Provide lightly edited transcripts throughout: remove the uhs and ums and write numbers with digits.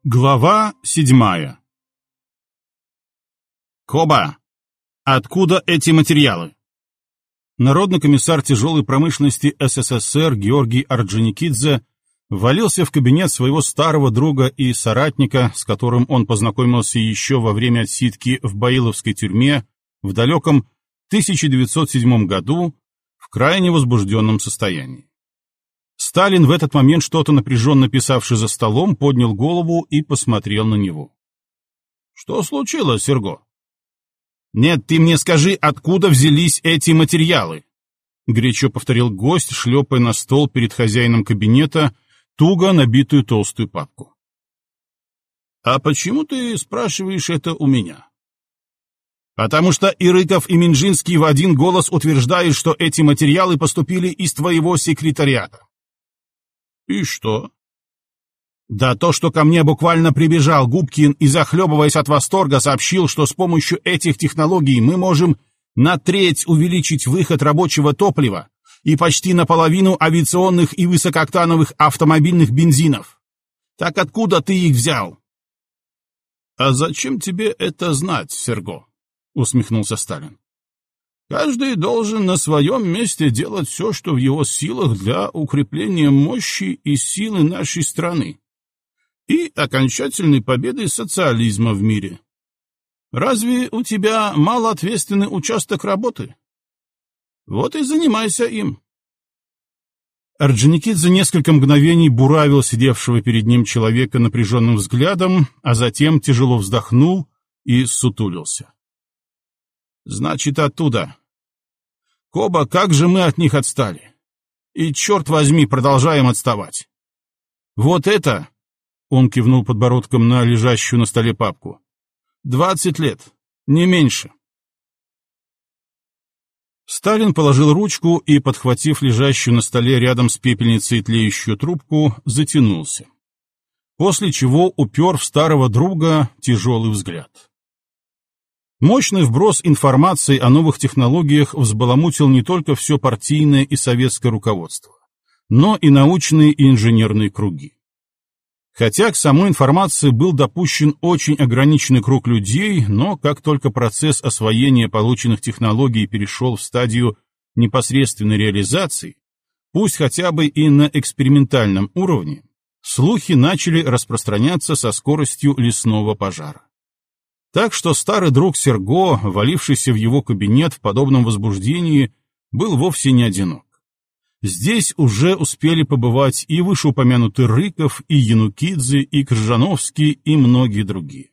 Глава 7. Коба, откуда эти материалы? Народный комиссар тяжелой промышленности СССР Георгий Орджоникидзе ввалился в кабинет своего старого друга и соратника, с которым он познакомился еще во время отсидки в Баиловской тюрьме в далеком 1907 году в крайне возбужденном состоянии. Сталин, в этот момент что-то напряженно писавший за столом, поднял голову и посмотрел на него. — Что случилось, Серго? — Нет, ты мне скажи, откуда взялись эти материалы? — горячо повторил гость, шлепая на стол перед хозяином кабинета туго набитую толстую папку. — А почему ты спрашиваешь это у меня? — Потому что и Рыков, и Минжинский в один голос утверждают, что эти материалы поступили из твоего секретариата. И что? Да то, что ко мне буквально прибежал Губкин и, захлебываясь от восторга, сообщил, что с помощью этих технологий мы можем на треть увеличить выход рабочего топлива и почти наполовину авиационных и высокооктановых автомобильных бензинов. Так откуда ты их взял? — А зачем тебе это знать, Серго? — усмехнулся Сталин. Каждый должен на своем месте делать все, что в его силах для укрепления мощи и силы нашей страны и окончательной победы социализма в мире. Разве у тебя малоответственный участок работы? Вот и занимайся им. Орджоникидзе несколько мгновений буравил сидевшего перед ним человека напряженным взглядом, а затем тяжело вздохнул и ссутулился. Значит, оттуда. Коба, как же мы от них отстали. И, черт возьми, продолжаем отставать. Вот это, он кивнул подбородком на лежащую на столе папку, 20 лет, не меньше. Сталин положил ручку и, подхватив лежащую на столе рядом с пепельницей тлеющую трубку, затянулся. После чего упер в старого друга тяжелый взгляд. Мощный вброс информации о новых технологиях взбаламутил не только все партийное и советское руководство, но и научные и инженерные круги. Хотя к самой информации был допущен очень ограниченный круг людей, но как только процесс освоения полученных технологий перешел в стадию непосредственной реализации, пусть хотя бы и на экспериментальном уровне, слухи начали распространяться со скоростью лесного пожара. Так что старый друг Серго, валившийся в его кабинет в подобном возбуждении, был вовсе не одинок. Здесь уже успели побывать и вышеупомянутый Рыков, и Янукидзе, и Кржановский, и многие другие.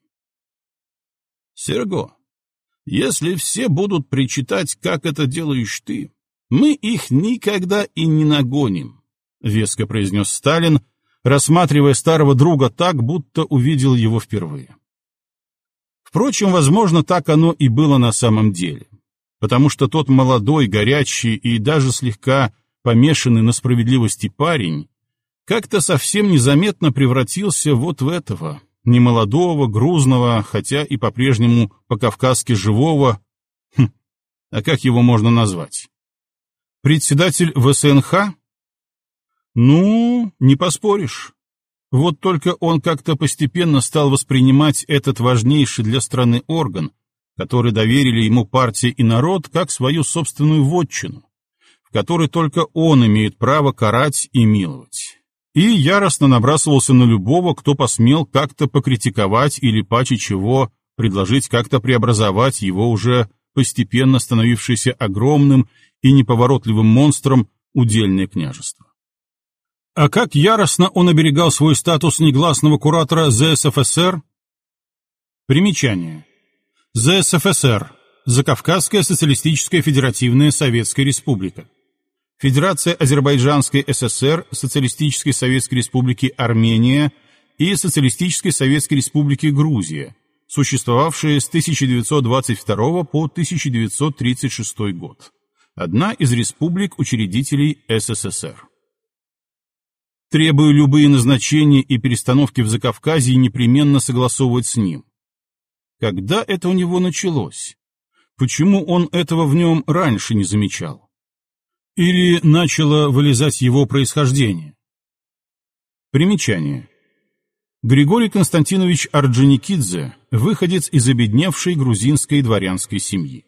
Серго, если все будут причитать, как это делаешь ты, мы их никогда и не нагоним, — веско произнес Сталин, рассматривая старого друга так, будто увидел его впервые. Впрочем, возможно, так оно и было на самом деле, потому что тот молодой, горячий и даже слегка помешанный на справедливости парень как-то совсем незаметно превратился вот в этого, немолодого, грузного, хотя и по-прежнему по-кавказски живого, а как его можно назвать? Председатель ВСНХ? Ну, не поспоришь. Вот только он как-то постепенно стал воспринимать этот важнейший для страны орган, который доверили ему партия и народ, как свою собственную вотчину, в которой только он имеет право карать и миловать. И яростно набрасывался на любого, кто посмел как-то покритиковать или, паче чего, предложить как-то преобразовать его уже постепенно становившееся огромным и неповоротливым монстром удельное княжество. А как яростно он оберегал свой статус негласного куратора ЗСФСР? Примечание. ЗСФСР. Закавказская социалистическая федеративная Советская Республика. Федерация Азербайджанской ССР, Социалистической Советской Республики Армения и Социалистической Советской Республики Грузия, существовавшие с 1922 по 1936 год. Одна из республик-учредителей СССР. Требую любые назначения и перестановки в Закавказье непременно согласовывать с ним. Когда это у него началось? Почему он этого в нем раньше не замечал? Или начало вылезать его происхождение? Примечание. Григорий Константинович Орджоникидзе, выходец из обедневшей грузинской дворянской семьи.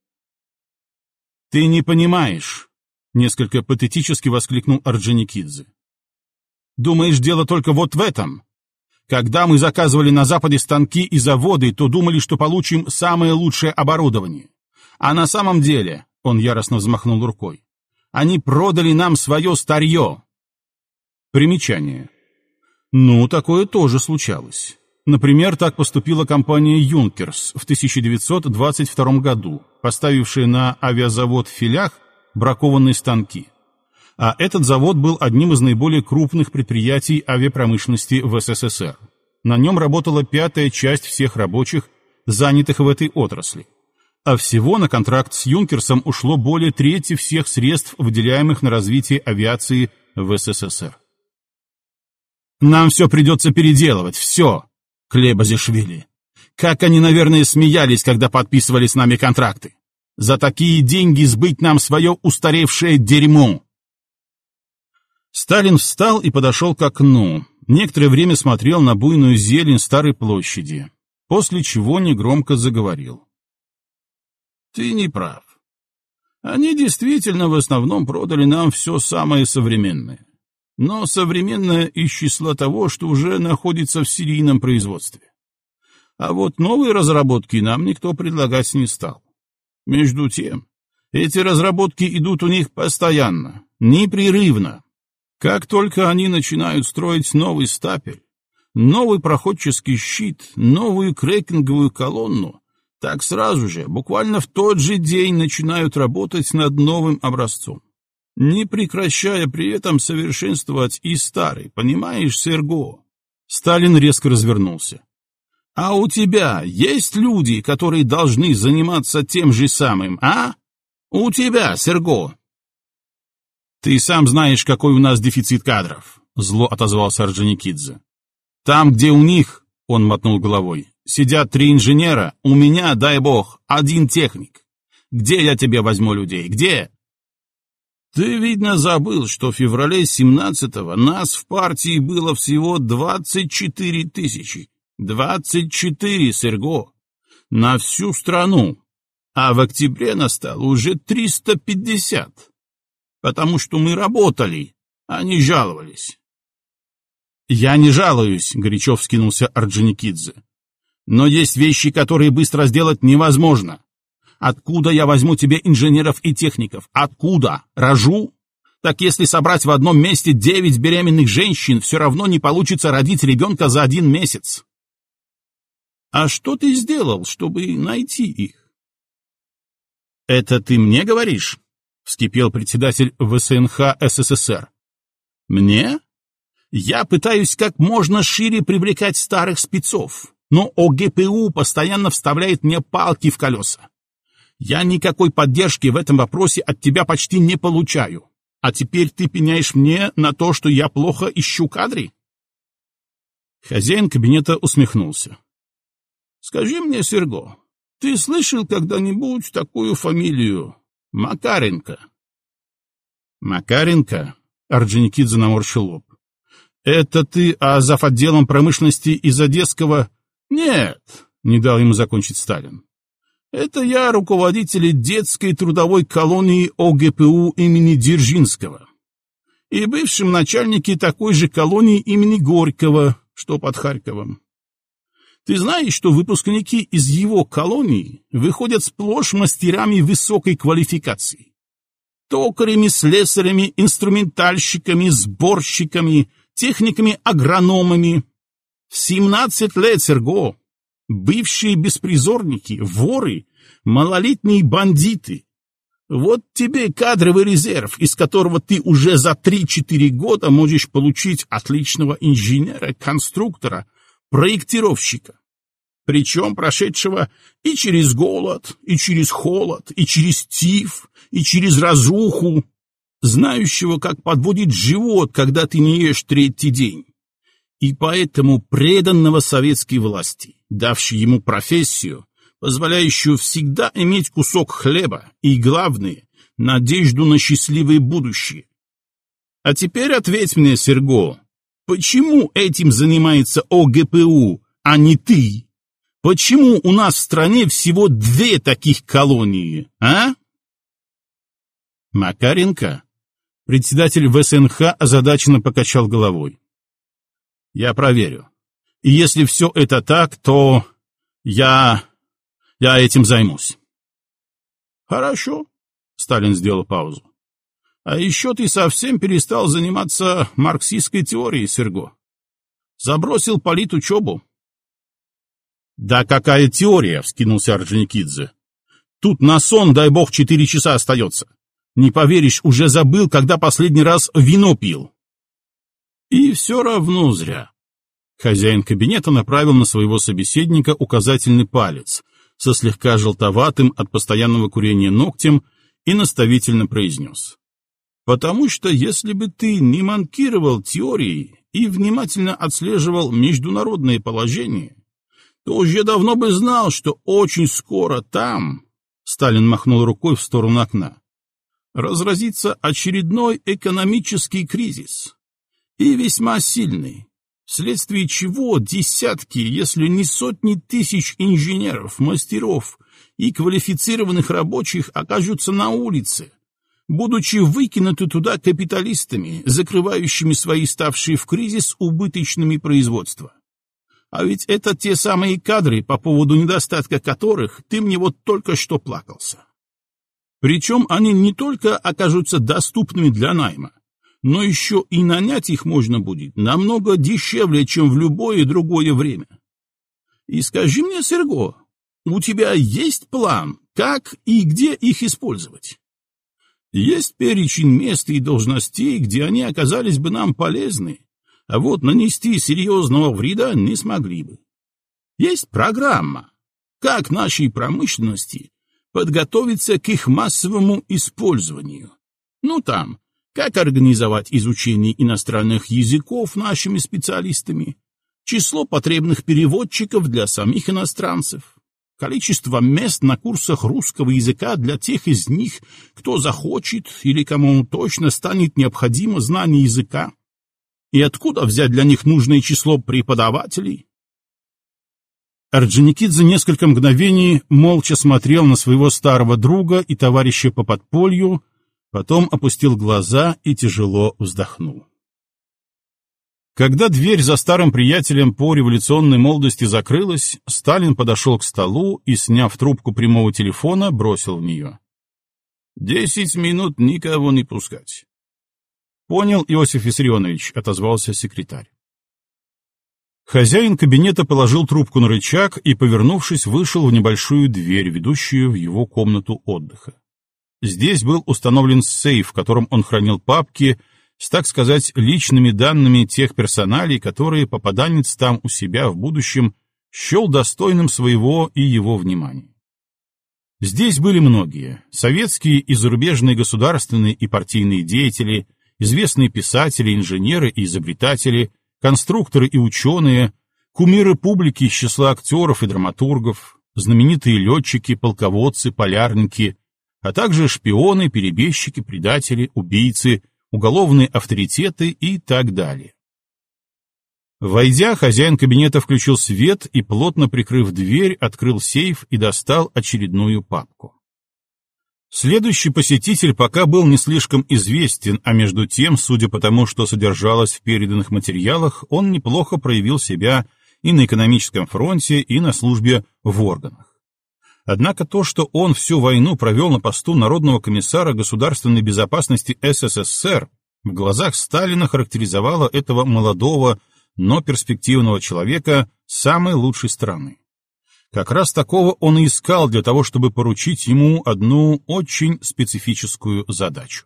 «Ты не понимаешь», — несколько патетически воскликнул Орджоникидзе. «Думаешь, дело только вот в этом? Когда мы заказывали на Западе станки и заводы, то думали, что получим самое лучшее оборудование. А на самом деле, — он яростно взмахнул рукой, — они продали нам свое старье». Примечание. Ну, такое тоже случалось. Например, так поступила компания «Юнкерс» в 1922 году, поставившая на авиазавод в Филях бракованные станки. А этот завод был одним из наиболее крупных предприятий авиапромышленности в СССР. На нем работала 1/5 часть всех рабочих, занятых в этой отрасли. А всего на контракт с «Юнкерсом» ушло более трети всех средств, выделяемых на развитие авиации в СССР. «Нам все придется переделывать, все!» Клебазишвили. Как они, наверное, смеялись, когда подписывали с нами контракты. За такие деньги сбыть нам свое устаревшее дерьмо. Сталин встал и подошел к окну. Некоторое время смотрел на буйную зелень Старой площади, после чего негромко заговорил. Ты не прав. Они действительно в основном продали нам все самое современное. Но современное из числа того, что уже находится в серийном производстве. А вот новые разработки нам никто предлагать не стал. Между тем, эти разработки идут у них постоянно, непрерывно. Как только они начинают строить новый стапель, новый проходческий щит, новую крекинговую колонну, так сразу же, буквально в тот же день начинают работать над новым образцом, не прекращая при этом совершенствовать и старый, понимаешь, Серго? Сталин резко развернулся. А у тебя есть люди, которые должны заниматься тем же самым, а? У тебя, Серго? Ты сам знаешь, какой у нас дефицит кадров, зло отозвался Орджоникидзе. Там, где у них, он мотнул головой, сидят 3 инженера, у меня, дай бог, 1 техник. Где я тебе возьму людей? Где? Ты, видно, забыл, что в феврале 17-го нас в партии было всего 24 тысячи. 24, Серго. На всю страну. А в октябре настало уже 350. Потому что мы работали, а не жаловались. Я не жалуюсь, горячо вскинулся Орджоникидзе. Но есть вещи, которые быстро сделать невозможно. Откуда я возьму тебе инженеров и техников? Откуда? Рожу? Так если собрать в одном месте 9 беременных женщин, все равно не получится родить ребенка за 1 месяц. А что ты сделал, чтобы найти их? Это ты мне говоришь? Вскипел председатель ВСНХ СССР. Мне? Я пытаюсь как можно шире привлекать старых спецов, но ОГПУ постоянно вставляет мне палки в колеса. Я никакой поддержки в этом вопросе от тебя почти не получаю. А теперь ты пеняешь мне на то, что я плохо ищу кадры? Хозяин кабинета усмехнулся. Скажи мне, Серго, ты слышал когда-нибудь такую фамилию Макаренко? Макаренко? Орджоникидзе наморщил лоб. Это ты зав. Отделом промышленности из Одесского? Нет, не дал ему закончить Сталин. Это я руководитель детской трудовой колонии ОГПУ имени Дзержинского и бывшим начальнике такой же колонии имени Горького, что под Харьковом. Ты знаешь, что выпускники из его колонии выходят сплошь мастерами высокой квалификации? Токарями, слесарями, инструментальщиками, сборщиками, техниками-агрономами. В 17 лет, Серго. Бывшие беспризорники, воры, малолетние бандиты. Вот тебе кадровый резерв, из которого ты уже за 3-4 года можешь получить отличного инженера, конструктора, проектировщика. Причем прошедшего и через голод, и через холод, и через тиф, и через разруху, знающего, как подводит живот, когда ты не ешь 3-й день. И поэтому преданного советской власти, давшей ему профессию, позволяющую всегда иметь кусок хлеба и, главное, надежду на счастливое будущее. А теперь ответь мне, Серго, Почему этим занимается ОГПУ, а не ты? Почему у нас в стране всего 2 таких колонии, а? Макаренко, председатель ВСНХ, озадаченно покачал головой. Я проверю. И если все это так, то я этим займусь. Хорошо, Сталин сделал паузу. А еще ты совсем перестал заниматься марксистской теорией, Серго. Забросил политучебу. Да какая теория, вскинулся Орджоникидзе. Тут на сон, дай бог, 4 часа остается. Не поверишь, уже забыл, когда последний раз вино пил. И все равно зря. Хозяин кабинета направил на своего собеседника указательный палец со слегка желтоватым от постоянного курения ногтем и наставительно произнес. Потому что если бы ты не манкировал теорией и внимательно отслеживал международное положение, то уже давно бы знал, что очень скоро там, Сталин махнул рукой в сторону окна, разразится очередной экономический кризис, и весьма сильный, вследствие чего десятки, если не сотни тысяч инженеров, мастеров и квалифицированных рабочих окажутся на улице, будучи выкинуты туда капиталистами, закрывающими свои ставшие в кризис убыточными производства. А ведь это те самые кадры, по поводу недостатка которых ты мне вот только что плакался. Причем они не только окажутся доступными для найма, но еще и нанять их можно будет намного дешевле, чем в любое другое время. И скажи мне, Серго, у тебя есть план, как и где их использовать? Есть перечень мест и должностей, где они оказались бы нам полезны, а вот нанести серьезного вреда не смогли бы. Есть программа, как нашей промышленности подготовиться к их массовому использованию. Ну там, как организовать изучение иностранных языков нашими специалистами, число потребных переводчиков для самих иностранцев, количество мест на курсах русского языка для тех из них, кто захочет или кому точно станет необходимо знание языка, и откуда взять для них нужное число преподавателей. Орджоникидзе несколько мгновений молча смотрел на своего старого друга и товарища по подполью, потом опустил глаза и тяжело вздохнул. Когда дверь за старым приятелем по революционной молодости закрылась, Сталин подошел к столу и, сняв трубку прямого телефона, бросил в нее. 10 минут никого не пускать. Понял, Иосиф Виссарионович, отозвался секретарь. Хозяин кабинета положил трубку на рычаг и, повернувшись, вышел в небольшую дверь, ведущую в его комнату отдыха. Здесь был установлен сейф, в котором он хранил папки с, так сказать, личными данными тех персоналей, которые попаданец там у себя в будущем счел достойным своего и его внимания. Здесь были многие — советские и зарубежные государственные и партийные деятели, известные писатели, инженеры и изобретатели, конструкторы и ученые, кумиры публики из числа актеров и драматургов, знаменитые летчики, полководцы, полярники, а также шпионы, перебежчики, предатели, убийцы, уголовные авторитеты и так далее. Войдя, хозяин кабинета включил свет и, плотно прикрыв дверь, открыл сейф и достал очередную папку. Следующий посетитель пока был не слишком известен, а между тем, судя по тому, что содержалось в переданных материалах, он неплохо проявил себя и на экономическом фронте, и на службе в органах. Однако то, что он всю войну провел на посту Народного комиссара государственной безопасности СССР, в глазах Сталина характеризовало этого молодого, но перспективного человека с самой лучшей стороны. Как раз такого он и искал для того, чтобы поручить ему одну очень специфическую задачу.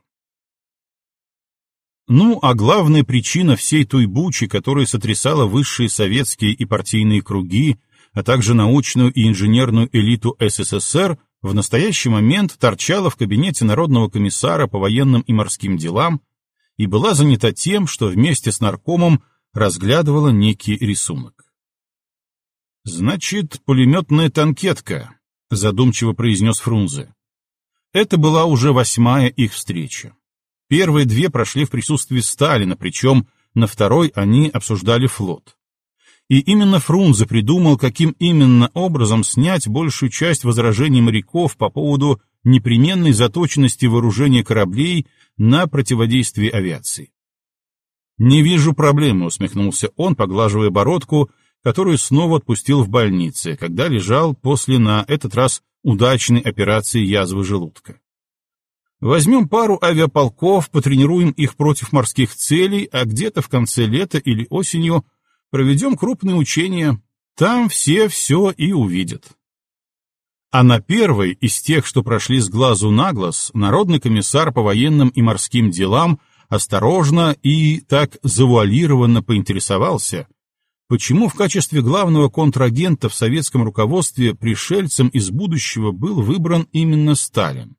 Ну, а главная причина всей той бучи, которая сотрясала высшие советские и партийные круги, а также научную и инженерную элиту СССР, в настоящий момент торчала в кабинете Народного комиссара по военным и морским делам и была занята тем, что вместе с наркомом разглядывала некий рисунок. «Значит, пулеметная танкетка», — задумчиво произнес Фрунзе. Это была уже 8-я их встреча. Первые 2 прошли в присутствии Сталина, причем на второй они обсуждали флот. И именно Фрунзе придумал, каким именно образом снять большую часть возражений моряков по поводу непременной заточенности вооружения кораблей на противодействие авиации. «Не вижу проблемы», — усмехнулся он, поглаживая бородку, которую снова отпустил в больнице, когда лежал после, на этот раз, удачной операции язвы желудка. «Возьмем пару авиаполков, потренируем их против морских целей, а где-то в конце лета или осенью проведем крупные учения. Там все и увидят». А на первой из тех, что прошли с глазу на глаз, народный комиссар по военным и морским делам осторожно и так завуалированно поинтересовался, почему в качестве главного контрагента в советском руководстве пришельцем из будущего был выбран именно Сталин.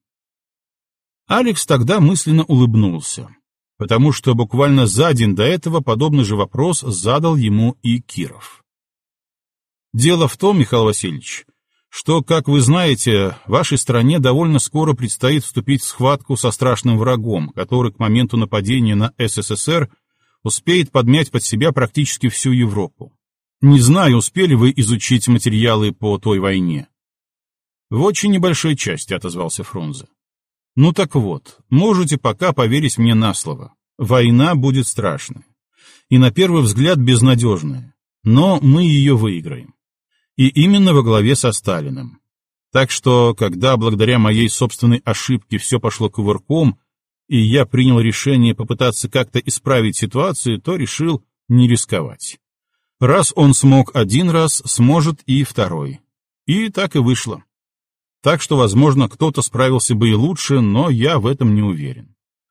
Алекс тогда мысленно улыбнулся, потому что буквально за день до этого подобный же вопрос задал ему и Киров. «Дело в том, Михаил Васильевич, что, как вы знаете, вашей стране довольно скоро предстоит вступить в схватку со страшным врагом, который к моменту нападения на СССР успеет подмять под себя практически всю Европу. Не знаю, успели вы изучить материалы по той войне?» «В очень небольшой части», — отозвался Фрунзе. «Ну так вот, можете пока поверить мне на слово. Война будет страшная. И на первый взгляд безнадежная. Но мы ее выиграем. И именно во главе со Сталиным. Так что, когда благодаря моей собственной ошибке все пошло кувырком, и я принял решение попытаться как-то исправить ситуацию, то решил не рисковать. Раз он смог один раз, сможет и второй. И так и вышло. Так что, возможно, кто-то справился бы и лучше, но я в этом не уверен.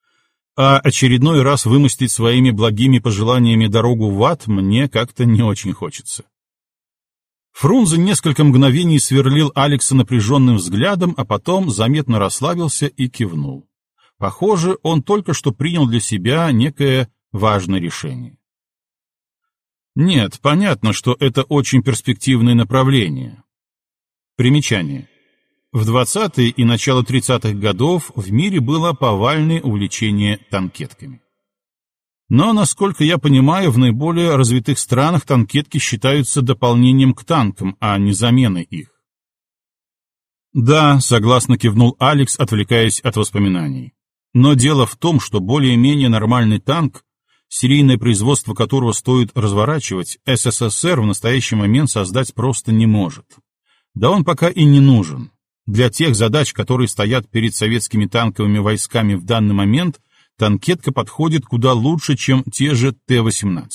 А очередной раз вымостить своими благими пожеланиями дорогу в ад мне как-то не очень хочется. Фрунзе несколько мгновений сверлил Алекса напряженным взглядом, а потом заметно расслабился и кивнул. Похоже, он только что принял для себя некое важное решение. Нет, понятно, что это очень перспективное направление. Примечание. В 20-е и начало 30-х годов в мире было повальное увлечение танкетками. Но, насколько я понимаю, в наиболее развитых странах танкетки считаются дополнением к танкам, а не заменой их. Да, согласно кивнул Алекс, отвлекаясь от воспоминаний. Но дело в том, что более-менее нормальный танк, серийное производство которого стоит разворачивать, СССР в настоящий момент создать просто не может. Да он пока и не нужен. Для тех задач, которые стоят перед советскими танковыми войсками в данный момент, танкетка подходит куда лучше, чем те же Т-18.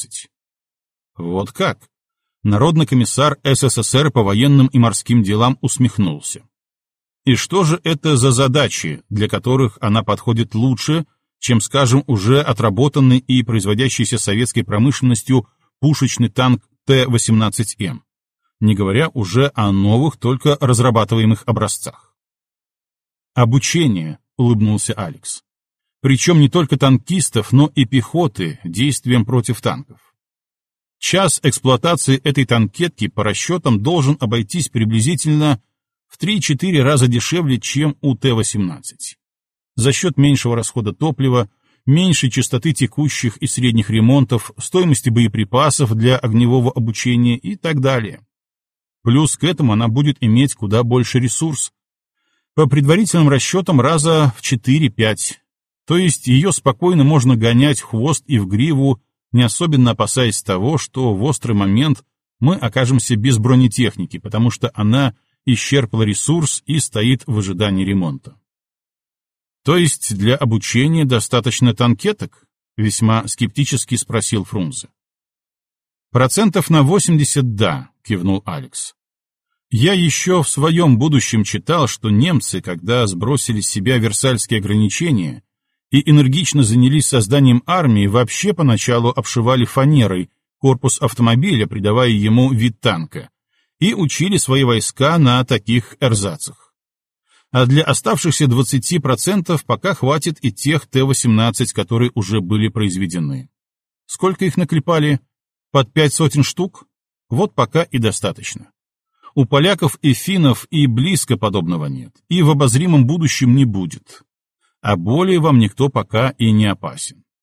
Вот как? Народный комиссар СССР по военным и морским делам усмехнулся. И что же это за задачи, для которых она подходит лучше, чем, скажем, уже отработанный и производящийся советской промышленностью пушечный танк Т-18М, не говоря уже о новых, только разрабатываемых образцах? «Обучение», — улыбнулся Алекс. Причем не только танкистов, но и пехоты действием против танков. Час эксплуатации этой танкетки по расчетам должен обойтись приблизительно в 3-4 раза дешевле, чем у Т-18. За счет меньшего расхода топлива, меньшей частоты текущих и средних ремонтов, стоимости боеприпасов для огневого обучения и так далее. Плюс к этому она будет иметь куда больше ресурс. По предварительным расчетам раза в 4-5. То есть ее спокойно можно гонять в хвост и в гриву, не особенно опасаясь того, что в острый момент мы окажемся без бронетехники, потому что она исчерпала ресурс и стоит в ожидании ремонта. То есть для обучения достаточно танкеток? Весьма скептически спросил Фрунзе. «Процентов на 80 да», — кивнул Алекс. «Я еще в своем будущем читал, что немцы, когда сбросили с себя Версальские ограничения и энергично занялись созданием армии, вообще поначалу обшивали фанерой корпус автомобиля, придавая ему вид танка, и учили свои войска на таких эрзацах. А для оставшихся 20% пока хватит и тех Т-18, которые уже были произведены. Сколько их наклепали? Под 500 штук? Вот пока и достаточно. У поляков и финнов и близко подобного нет, и в обозримом будущем не будет. А более вам никто пока и не опасен.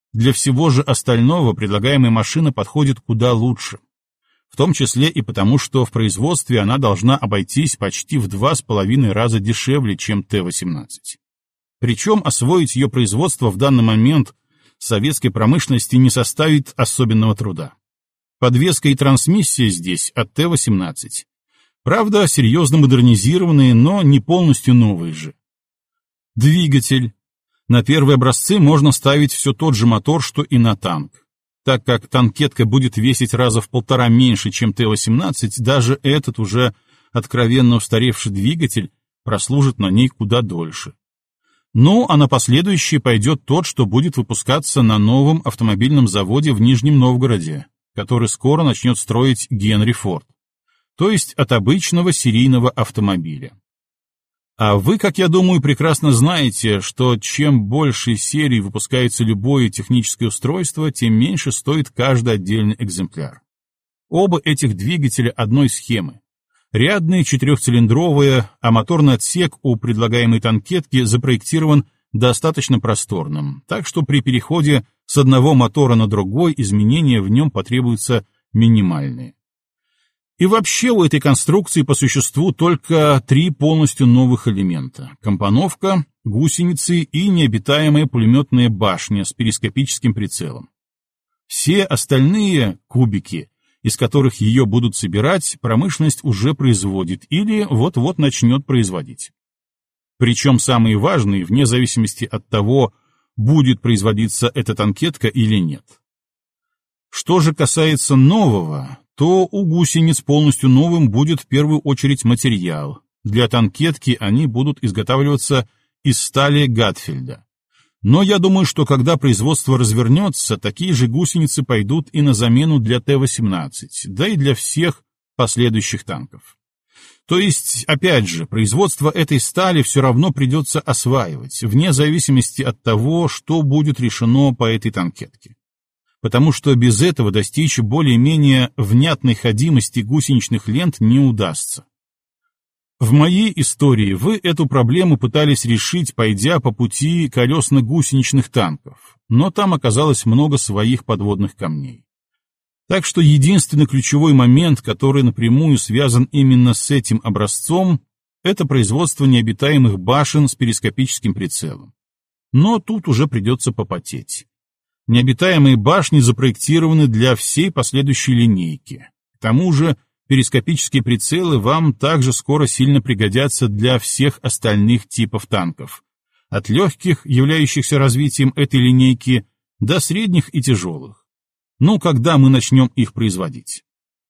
Для всего же остального предлагаемая машина подходит куда лучше. В том числе и потому, что в производстве она должна обойтись почти в 2,5 раза дешевле, чем Т-18. Причем освоить ее производство в данный момент советской промышленности не составит особенного труда. Подвеска и трансмиссия здесь от Т-18. Правда, серьезно модернизированные, но не полностью новые же. Двигатель. На первые образцы можно ставить все тот же мотор, что и на танк. Так как танкетка будет весить раза в 1,5 меньше, чем Т-18, даже этот уже откровенно устаревший двигатель прослужит на ней куда дольше. Ну, а на последующий пойдет тот, что будет выпускаться на новом автомобильном заводе в Нижнем Новгороде, который скоро начнет строить Генри Форд, то есть от обычного серийного автомобиля. А вы, как я думаю, прекрасно знаете, что чем больше серий выпускается любое техническое устройство, тем меньше стоит каждый отдельный экземпляр. Оба этих двигателя одной схемы. Рядные четырехцилиндровые, а моторный отсек у предлагаемой танкетки запроектирован достаточно просторным, так что при переходе с одного мотора на другой изменения в нем потребуются минимальные. И вообще у этой конструкции по существу только 3 полностью новых элемента: компоновка, гусеницы и необитаемая пулеметная башня с перископическим прицелом. Все остальные кубики, из которых ее будут собирать, промышленность уже производит или вот-вот начнет производить. Причем самые важные, вне зависимости от того, будет производиться эта танкетка или нет. Что же касается нового, то у гусениц полностью новым будет в первую очередь материал. Для танкетки они будут изготавливаться из стали Гатфельда. Но я думаю, что когда производство развернется, такие же гусеницы пойдут и на замену для Т-18, да и для всех последующих танков. То есть, опять же, производство этой стали все равно придется осваивать, вне зависимости от того, что будет решено по этой танкетке. Потому что без этого достичь более-менее внятной ходимости гусеничных лент не удастся. В моей истории вы эту проблему пытались решить, пойдя по пути колесно-гусеничных танков, но там оказалось много своих подводных камней. Так что единственный ключевой момент, который напрямую связан именно с этим образцом, это производство необитаемых башен с перископическим прицелом. Но тут уже придется попотеть. Необитаемые башни запроектированы для всей последующей линейки. К тому же перископические прицелы вам также скоро сильно пригодятся для всех остальных типов танков, от легких, являющихся развитием этой линейки, до средних и тяжелых. Ну, когда мы начнем их производить?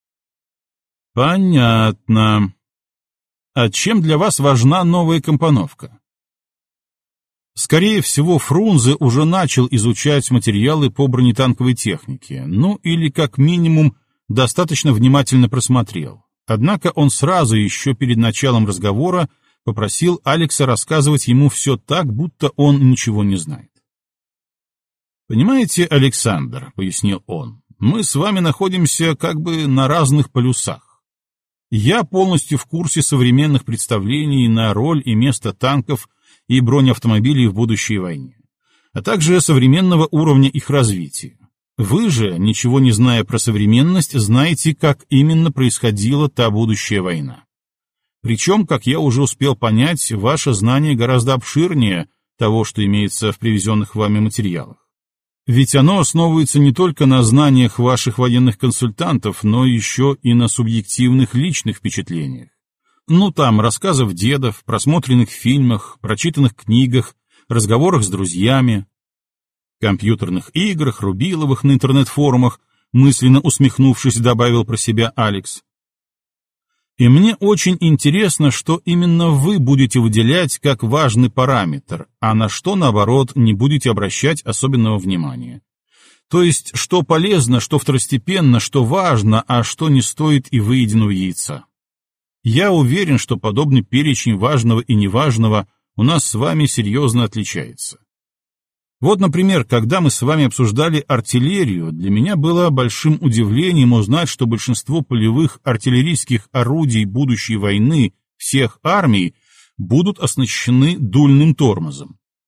Понятно. А чем для вас важна новая компоновка? Скорее всего, Фрунзе уже начал изучать материалы по бронетанковой технике, ну или как минимум достаточно внимательно просмотрел. Однако он сразу еще перед началом разговора попросил Алекса рассказывать ему все так, будто он ничего не знает. «Понимаете, Александр, — пояснил он, — мы с вами находимся как бы на разных полюсах. Я полностью в курсе современных представлений на роль и место танков и бронеавтомобилей в будущей войне, а также современного уровня их развития. Вы же, ничего не зная про современность, знаете, как именно происходила та будущая война. Причем, как я уже успел понять, ваше знание гораздо обширнее того, что имеется в привезенных вами материалах. Ведь оно основывается не только на знаниях ваших военных консультантов, но еще и на субъективных личных впечатлениях. Ну там, рассказов дедов, просмотренных фильмах, прочитанных книгах, разговорах с друзьями, компьютерных играх, рубиловых на интернет-форумах, мысленно усмехнувшись, добавил про себя Алекс. И мне очень интересно, что именно вы будете выделять как важный параметр, а на что, наоборот, не будете обращать особенного внимания. То есть, что полезно, что второстепенно, что важно, а что не стоит и выеденного яйца. Я уверен, что подобный перечень важного и неважного у нас с вами серьезно отличается. Вот, например, когда мы с вами обсуждали артиллерию, для меня было большим удивлением узнать, что большинство полевых артиллерийских орудий будущей войны всех армий будут оснащены дульным тормозом.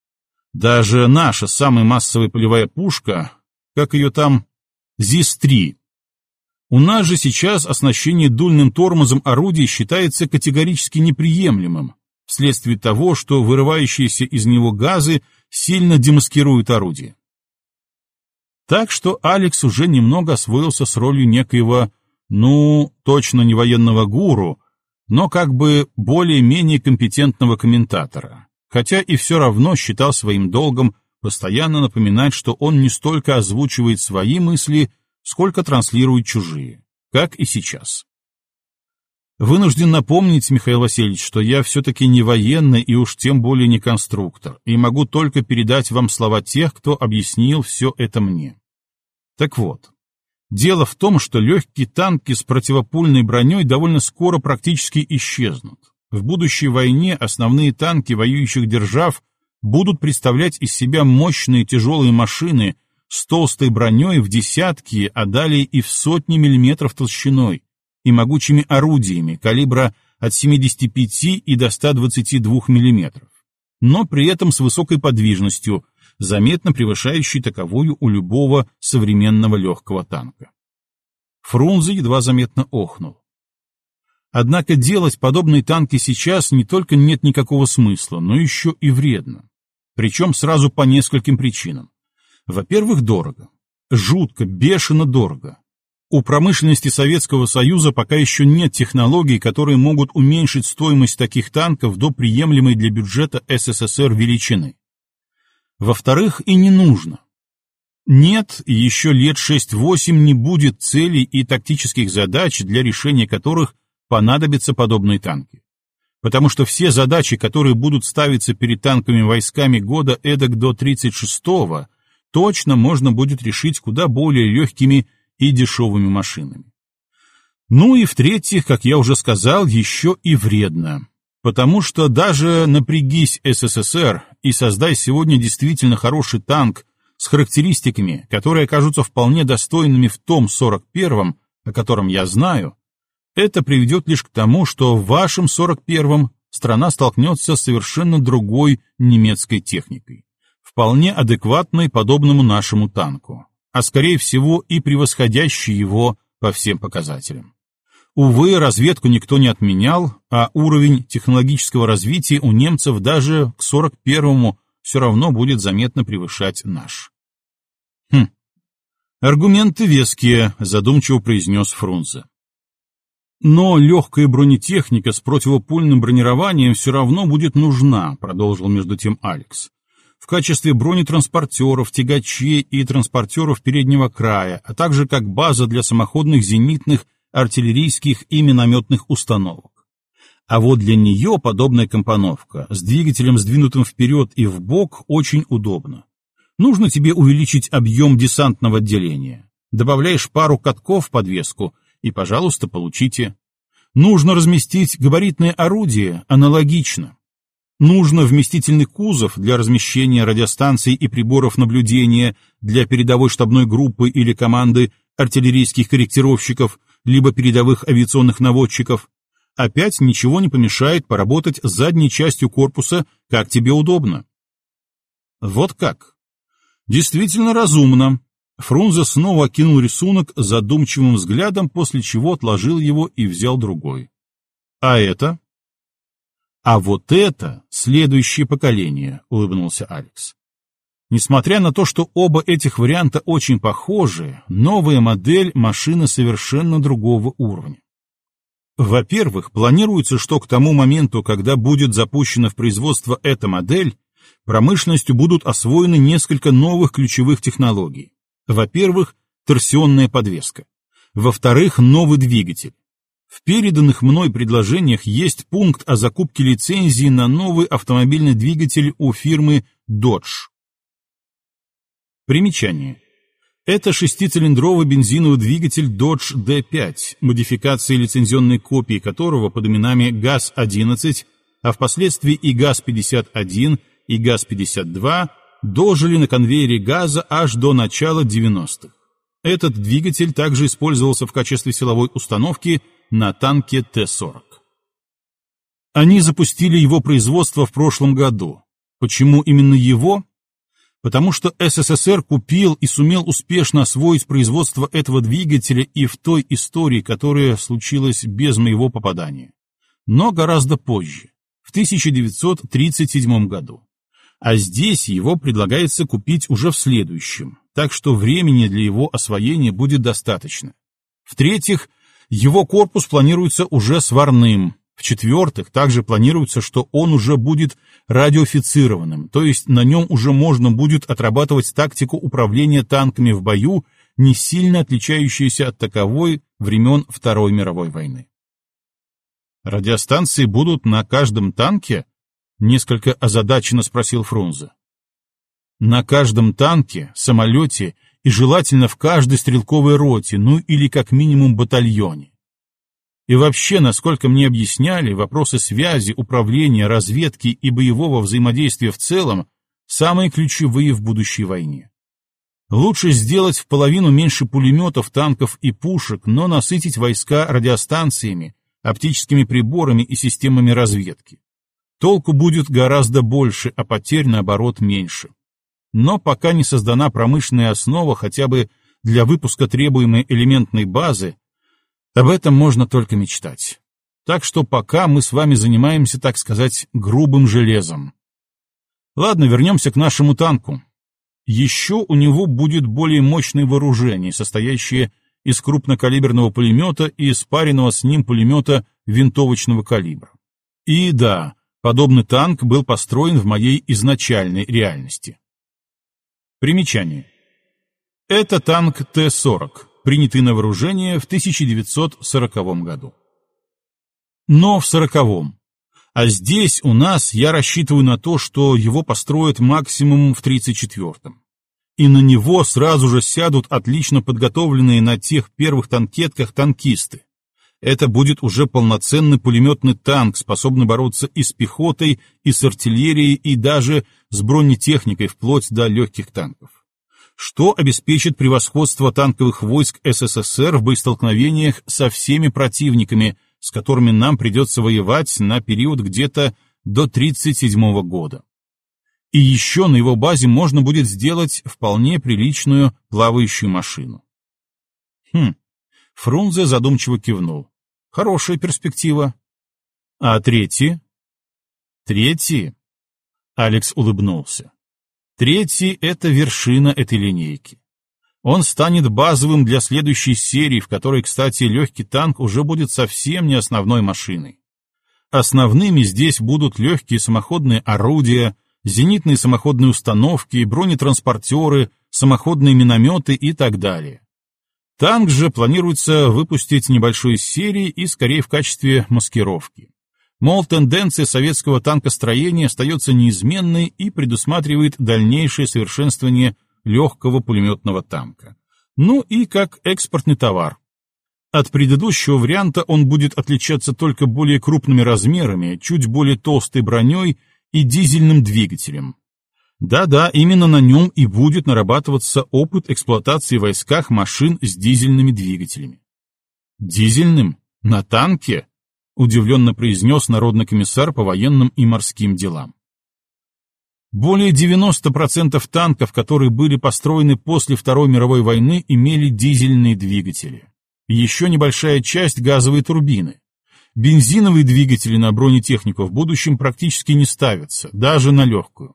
Даже наша самая массовая полевая пушка, как ее там, ЗИС-3. У нас же сейчас оснащение дульным тормозом орудий считается категорически неприемлемым, вследствие того, что вырывающиеся из него газы сильно демаскируют орудие. Так что Алекс уже немного освоился с ролью некоего, точно не военного гуру, но как бы более-менее компетентного комментатора, хотя и все равно считал своим долгом постоянно напоминать, что он не столько озвучивает свои мысли, сколько транслирует чужие, как и сейчас. Вынужден напомнить, Михаил Васильевич, что я все-таки не военный и уж тем более не конструктор, и могу только передать вам слова тех, кто объяснил все это мне. Так вот, дело в том, что легкие танки с противопульной броней довольно скоро практически исчезнут. В будущей войне основные танки воюющих держав будут представлять из себя мощные тяжелые машины с толстой броней в десятки, а далее и в сотни миллиметров толщиной, и могучими орудиями калибра от 75 и до 122 мм, но при этом с высокой подвижностью, заметно превышающей таковую у любого современного легкого танка. Фрунзе едва заметно охнул. Однако делать подобные танки сейчас не только нет никакого смысла, но еще и вредно. Причем сразу по нескольким причинам. Во-первых, дорого. Жутко, бешено дорого. У промышленности Советского Союза пока еще нет технологий, которые могут уменьшить стоимость таких танков до приемлемой для бюджета СССР величины. Во-вторых, и не нужно. Нет, еще лет 6-8 не будет целей и тактических задач, для решения которых понадобятся подобные танки. Потому что все задачи, которые будут ставиться перед танковыми войсками года эдак до 36-го, точно можно будет решить куда более легкими и дешевыми машинами. Ну и в-третьих, как я уже сказал, еще и вредно. Потому что даже напрягись СССР и создай сегодня действительно хороший танк с характеристиками, которые окажутся вполне достойными в том 41-м, о котором я знаю, это приведет лишь к тому, что в вашем 41-м страна столкнется с совершенно другой немецкой техникой, вполне адекватной подобному нашему танку, а скорее всего и превосходящей его по всем показателям. Увы, разведку никто не отменял, а уровень технологического развития у немцев даже к 41-му все равно будет заметно превышать наш. Аргументы веские, задумчиво произнес Фрунзе. Но легкая бронетехника с противопульным бронированием все равно будет нужна, продолжил между тем Алекс. В качестве бронетранспортеров, тягачей и транспортеров переднего края, а также как база для самоходных зенитных, артиллерийских и минометных установок. А вот для нее подобная компоновка с двигателем, сдвинутым вперед и вбок, очень удобна. Нужно тебе увеличить объем десантного отделения. Добавляешь пару катков в подвеску, и, пожалуйста, получите. Нужно разместить габаритное орудие, аналогично. Нужно вместительный кузов для размещения радиостанций и приборов наблюдения для передовой штабной группы или команды артиллерийских корректировщиков, либо передовых авиационных наводчиков. Опять ничего не помешает поработать с задней частью корпуса, как тебе удобно. Вот как. Действительно разумно. Фрунзе снова окинул рисунок задумчивым взглядом, после чего отложил его и взял другой. А это? А вот это следующее поколение, улыбнулся Алекс. Несмотря на то, что оба этих варианта очень похожи, новая модель машины совершенно другого уровня. Во-первых, планируется, что к тому моменту, когда будет запущена в производство эта модель, промышленностью будут освоены несколько новых ключевых технологий. Во-первых, торсионная подвеска. Во-вторых, новый двигатель. В переданных мной предложениях есть пункт о закупке лицензии на новый автомобильный двигатель у фирмы Dodge. Примечание. Это шестицилиндровый бензиновый двигатель Dodge D5, модификации лицензионной копии которого под именами ГАЗ-11, а впоследствии и ГАЗ-51, и ГАЗ-52 дожили на конвейере газа аж до начала 90-х. Этот двигатель также использовался в качестве силовой установки на танке Т-40. Они запустили его производство в прошлом году. Почему именно его? потому что СССР купил и сумел успешно освоить производство этого двигателя и в той истории, которая случилась без моего попадания, но гораздо позже, в 1937 году. А здесь его предлагается купить уже в следующем, так что времени для его освоения будет достаточно. В-третьих, его корпус планируется уже сварным. В-четвертых, также планируется, что он уже будет радиофицированным, то есть на нем уже можно будет отрабатывать тактику управления танками в бою, не сильно отличающуюся от таковой времен Второй мировой войны. «Радиостанции будут на каждом танке?» — несколько озадаченно спросил Фрунзе. «На каждом танке, самолете и желательно в каждой стрелковой роте, ну или как минимум батальоне. И вообще, насколько мне объясняли, вопросы связи, управления, разведки и боевого взаимодействия в целом самые ключевые в будущей войне. Лучше сделать в половину меньше пулеметов, танков и пушек, но насытить войска радиостанциями, оптическими приборами и системами разведки. Толку будет гораздо больше, а потерь, наоборот, меньше. Но пока не создана промышленная основа хотя бы для выпуска требуемой элементной базы, об этом можно только мечтать. Так что пока мы с вами занимаемся, так сказать, грубым железом. Ладно, вернемся к нашему танку. Еще у него будет более мощное вооружение, состоящее из крупнокалиберного пулемета и спаренного с ним пулемета винтовочного калибра. И да, подобный танк был построен в моей изначальной реальности. Примечание. Это танк Т-40. Принятый на вооружение в 1940 году. Но в 40-м. А здесь у нас я рассчитываю на то, что его построят максимум в 34-м. И на него сразу же сядут отлично подготовленные на тех первых танкетках танкисты. Это будет уже полноценный пулеметный танк, способный бороться и с пехотой, и с артиллерией, и даже с бронетехникой, вплоть до легких танков. Что обеспечит превосходство танковых войск СССР в боестолкновениях со всеми противниками, с которыми нам придется воевать на период где-то до 1937 года. И еще на его базе можно будет сделать вполне приличную плавающую машину. Фрунзе задумчиво кивнул. Хорошая перспектива. А третий? Третий? Алекс улыбнулся. Третий — это вершина этой линейки. Он станет базовым для следующей серии, в которой, кстати, легкий танк уже будет совсем не основной машиной. Основными здесь будут легкие самоходные орудия, зенитные самоходные установки, бронетранспортеры, самоходные минометы и так далее. Танк же планируется выпустить небольшой серии и скорее в качестве маскировки. Мол, тенденция советского танкостроения остается неизменной и предусматривает дальнейшее совершенствование легкого пулеметного танка. Ну и как экспортный товар. От предыдущего варианта он будет отличаться только более крупными размерами, чуть более толстой броней и дизельным двигателем. Да-да, именно на нем и будет нарабатываться опыт эксплуатации в войсках машин с дизельными двигателями. Дизельным? На танке? Удивленно произнес народный комиссар по военным и морским делам. Более 90% танков, которые были построены после Второй мировой войны, имели дизельные двигатели. Еще небольшая часть — газовые турбины. Бензиновые двигатели на бронетехнику в будущем практически не ставятся, даже на легкую.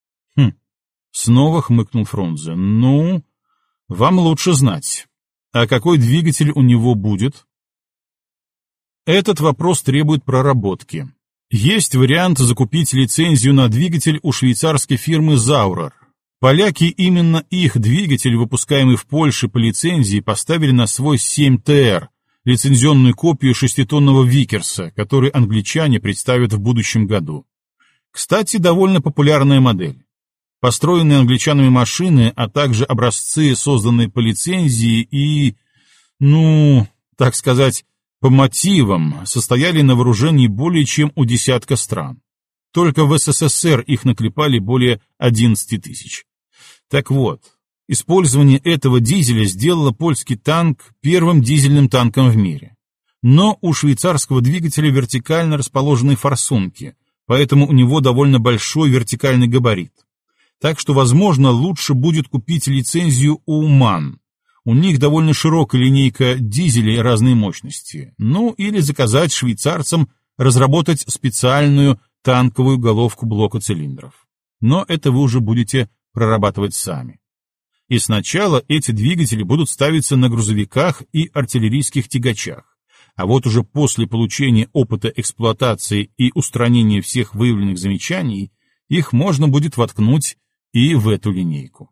Снова хмыкнул Фрунзе. Ну, вам лучше знать. А какой двигатель у него будет? Этот вопрос требует проработки. Есть вариант закупить лицензию на двигатель у швейцарской фирмы Zaurer. Поляки именно их двигатель, выпускаемый в Польше по лицензии, поставили на свой 7ТР, лицензионную копию шеститонного Викерса, который англичане представят в будущем году. Кстати, довольно популярная модель. Построенные англичанами машины, а также образцы, созданные по лицензии и, так сказать, по мотивам, состояли на вооружении более чем у десятка стран. Только в СССР их наклепали более 11 тысяч. Так вот, использование этого дизеля сделало польский танк первым дизельным танком в мире. Но у швейцарского двигателя вертикально расположены форсунки, поэтому у него довольно большой вертикальный габарит. Так что, возможно, лучше будет купить лицензию у МАН. У них довольно широкая линейка дизелей разной мощности. Ну, или заказать швейцарцам разработать специальную танковую головку блока цилиндров. Но это вы уже будете прорабатывать сами. И сначала эти двигатели будут ставиться на грузовиках и артиллерийских тягачах, а вот уже после получения опыта эксплуатации и устранения всех выявленных замечаний, их можно будет воткнуть и в эту линейку.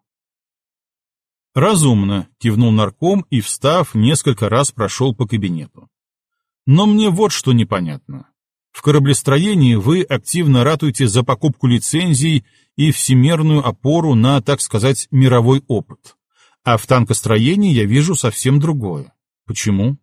«Разумно», — кивнул нарком и, встав, несколько раз прошел по кабинету. «Но мне вот что непонятно. В кораблестроении вы активно ратуете за покупку лицензий и всемирную опору на, так сказать, мировой опыт. А в танкостроении я вижу совсем другое. Почему?»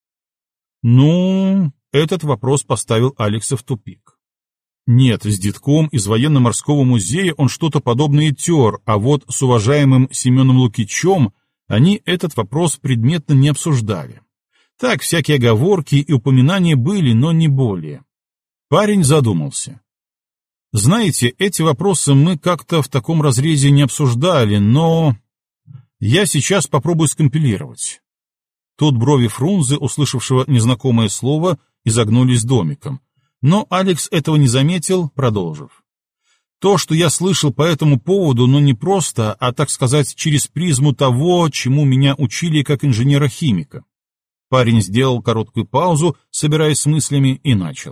«Ну...» — этот вопрос поставил Алекса в тупик. Нет, с детком из военно-морского музея он что-то подобное тер, а вот с уважаемым Семеном Лукичем они этот вопрос предметно не обсуждали. Так, всякие оговорки и упоминания были, но не более. Парень задумался. Знаете, эти вопросы мы как-то в таком разрезе не обсуждали, но... Я сейчас попробую скомпилировать. Тут брови Фрунзе, услышавшего незнакомое слово, изогнулись домиком. Но Алекс этого не заметил, продолжив. То, что я слышал по этому поводу, но не просто, а, так сказать, через призму того, чему меня учили как инженера-химика. Парень сделал короткую паузу, собираясь с мыслями, и начал.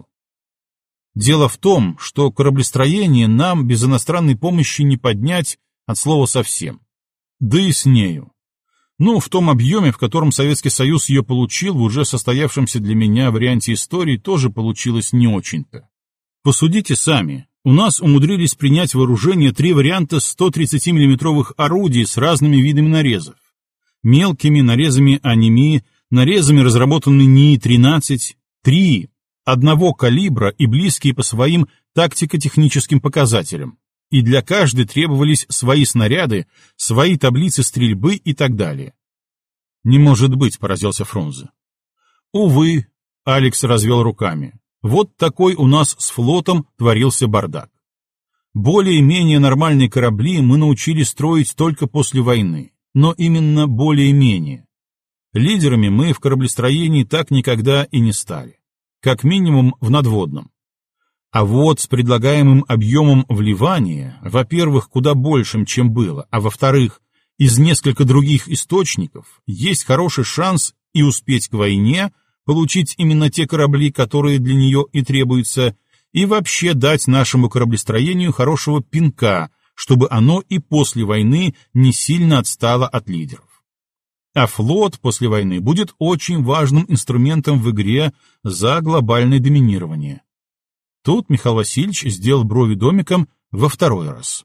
Дело в том, что кораблестроение нам без иностранной помощи не поднять от слова совсем. Да и с нею. Ну, в том объеме, в котором Советский Союз ее получил, в уже состоявшемся для меня варианте истории, тоже получилось не очень-то. Посудите сами. У нас умудрились принять в вооружение 3 варианта 130 миллиметровых орудий с разными видами нарезов. Мелкими нарезами анемии, нарезами, разработанными НИИ-13, 3, одного калибра и близкие по своим тактико-техническим показателям. И для каждой требовались свои снаряды, свои таблицы стрельбы и так далее. «Не может быть», — поразился Фрунзе. «Увы», — Алекс развел руками, — «вот такой у нас с флотом творился бардак. Более-менее нормальные корабли мы научились строить только после войны, но именно более-менее. Лидерами мы в кораблестроении так никогда и не стали, как минимум в надводном. А вот с предлагаемым объемом вливания, во-первых, куда большим, чем было, а во-вторых, из нескольких других источников, есть хороший шанс и успеть к войне, получить именно те корабли, которые для нее и требуются, и вообще дать нашему кораблестроению хорошего пинка, чтобы оно и после войны не сильно отстало от лидеров. А флот после войны будет очень важным инструментом в игре за глобальное доминирование. Тут Михаил Васильевич сделал брови домиком во второй раз.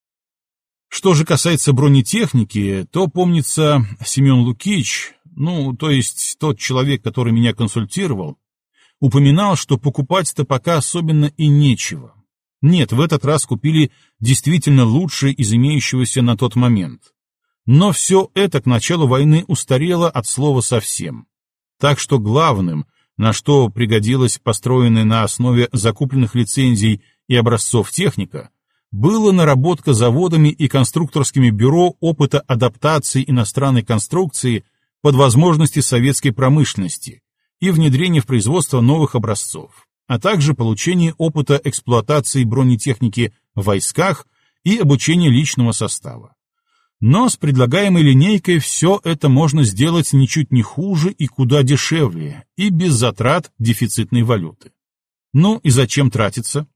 Что же касается бронетехники, то, помнится, Семен Лукич, то есть тот человек, который меня консультировал, упоминал, что покупать-то пока особенно и нечего. Нет, в этот раз купили действительно лучшее из имеющегося на тот момент. Но все это к началу войны устарело от слова совсем. Так что главным, на что пригодилась построенная на основе закупленных лицензий и образцов техника, была наработка заводами и конструкторскими бюро опыта адаптации иностранной конструкции под возможности советской промышленности и внедрение в производство новых образцов, а также получение опыта эксплуатации бронетехники в войсках и обучение личного состава. Но с предлагаемой линейкой все это можно сделать ничуть не хуже и куда дешевле, и без затрат дефицитной валюты. Ну и зачем тратиться?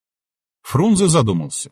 Фрунзе задумался.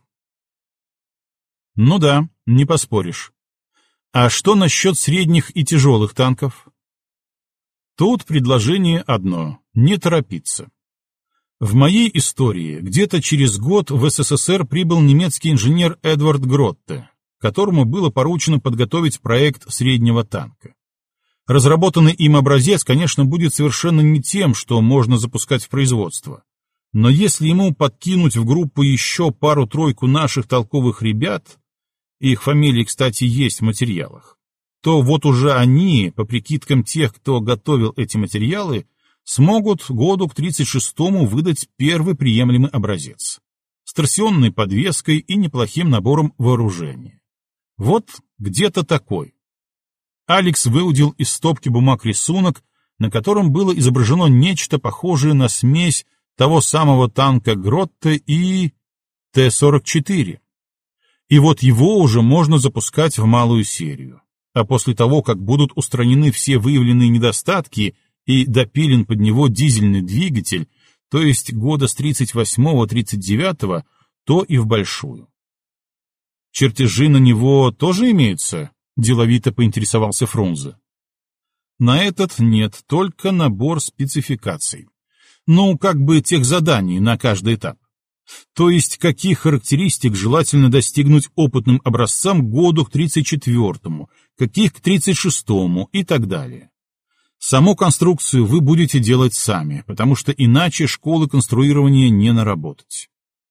Ну да, не поспоришь. А что насчет средних и тяжелых танков? Тут предложение одно — не торопиться. В моей истории где-то через год в СССР прибыл немецкий инженер Эдвард Гротте, которому было поручено подготовить проект среднего танка. Разработанный им образец, конечно, будет совершенно не тем, что можно запускать в производство. Но если ему подкинуть в группу еще пару-тройку наших толковых ребят, их фамилии, кстати, есть в материалах, то вот уже они, по прикидкам тех, кто готовил эти материалы, смогут году к 36-му выдать первый приемлемый образец. с торсионной подвеской и неплохим набором вооружения. Вот где-то такой. Алекс выудил из стопки бумаг рисунок, на котором было изображено нечто похожее на смесь того самого танка Гротте и Т-44. И вот его уже можно запускать в малую серию. А после того, как будут устранены все выявленные недостатки и допилен под него дизельный двигатель, то есть года с 38-39, то и в большую. Чертежи на него тоже имеются? Деловито поинтересовался Фрунзе. На этот нет, только набор спецификаций. Ну, как бы тех заданий на каждый этап. То есть, каких характеристик желательно достигнуть опытным образцам году к 34-му, каких к 36-му и так далее. Саму конструкцию вы будете делать сами, потому что иначе школы конструирования не наработать.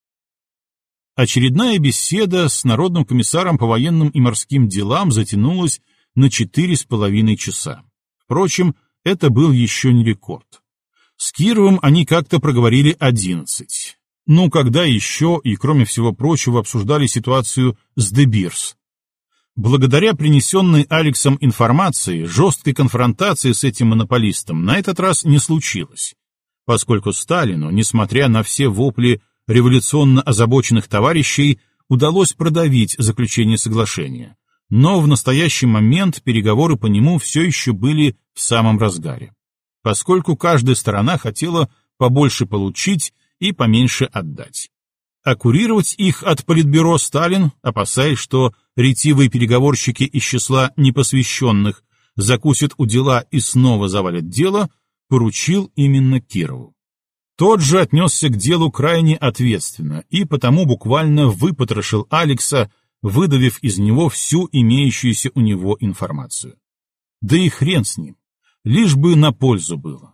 Очередная беседа с народным комиссаром по военным и морским делам затянулась на 4,5 часа. Впрочем, это был еще не рекорд. С Кировым они как-то проговорили 11. Ну, когда еще, и кроме всего прочего, обсуждали ситуацию с Де Бирс. Благодаря принесенной Алексом информации, жесткой конфронтации с этим монополистом на этот раз не случилось, поскольку Сталину, несмотря на все вопли революционно озабоченных товарищей, удалось продавить заключение соглашения, но в настоящий момент переговоры по нему все еще были в самом разгаре, поскольку каждая сторона хотела побольше получить и поменьше отдать. А курировать их от Политбюро Сталин, опасаясь, что ретивые переговорщики из числа непосвященных закусят у дела и снова завалят дело, поручил именно Кирову. Тот же отнесся к делу крайне ответственно и потому буквально выпотрошил Алекса, выдавив из него всю имеющуюся у него информацию. Да и хрен с ним, лишь бы на пользу было.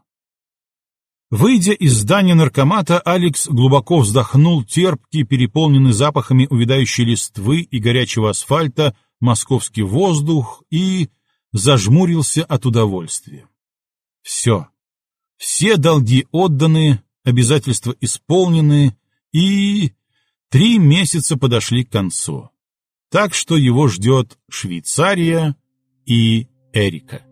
Выйдя из здания наркомата, Алекс глубоко вздохнул терпкий, переполненный запахами увядающей листвы и горячего асфальта московский воздух и зажмурился от удовольствия. Все долги отданы, обязательства исполнены, и 3 месяца подошли к концу. Так что его ждет Швейцария и Эрика.